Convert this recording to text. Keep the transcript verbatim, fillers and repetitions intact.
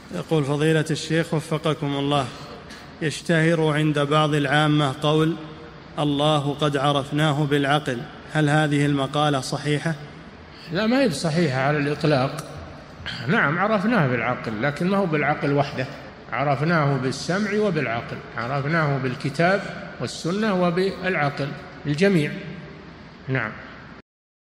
يقول فضيلة الشيخ وفقكم الله، يشتهر عند بعض العامة قول الله قد عرفناه بالعقل، هل هذه المقالة صحيحة؟ لا، ما هي بصحيحة على الإطلاق. نعم عرفناه بالعقل، لكن ما هو بالعقل وحده، عرفناه بالسمع وبالعقل، عرفناه بالكتاب والسنة وبالعقل الجميع. نعم.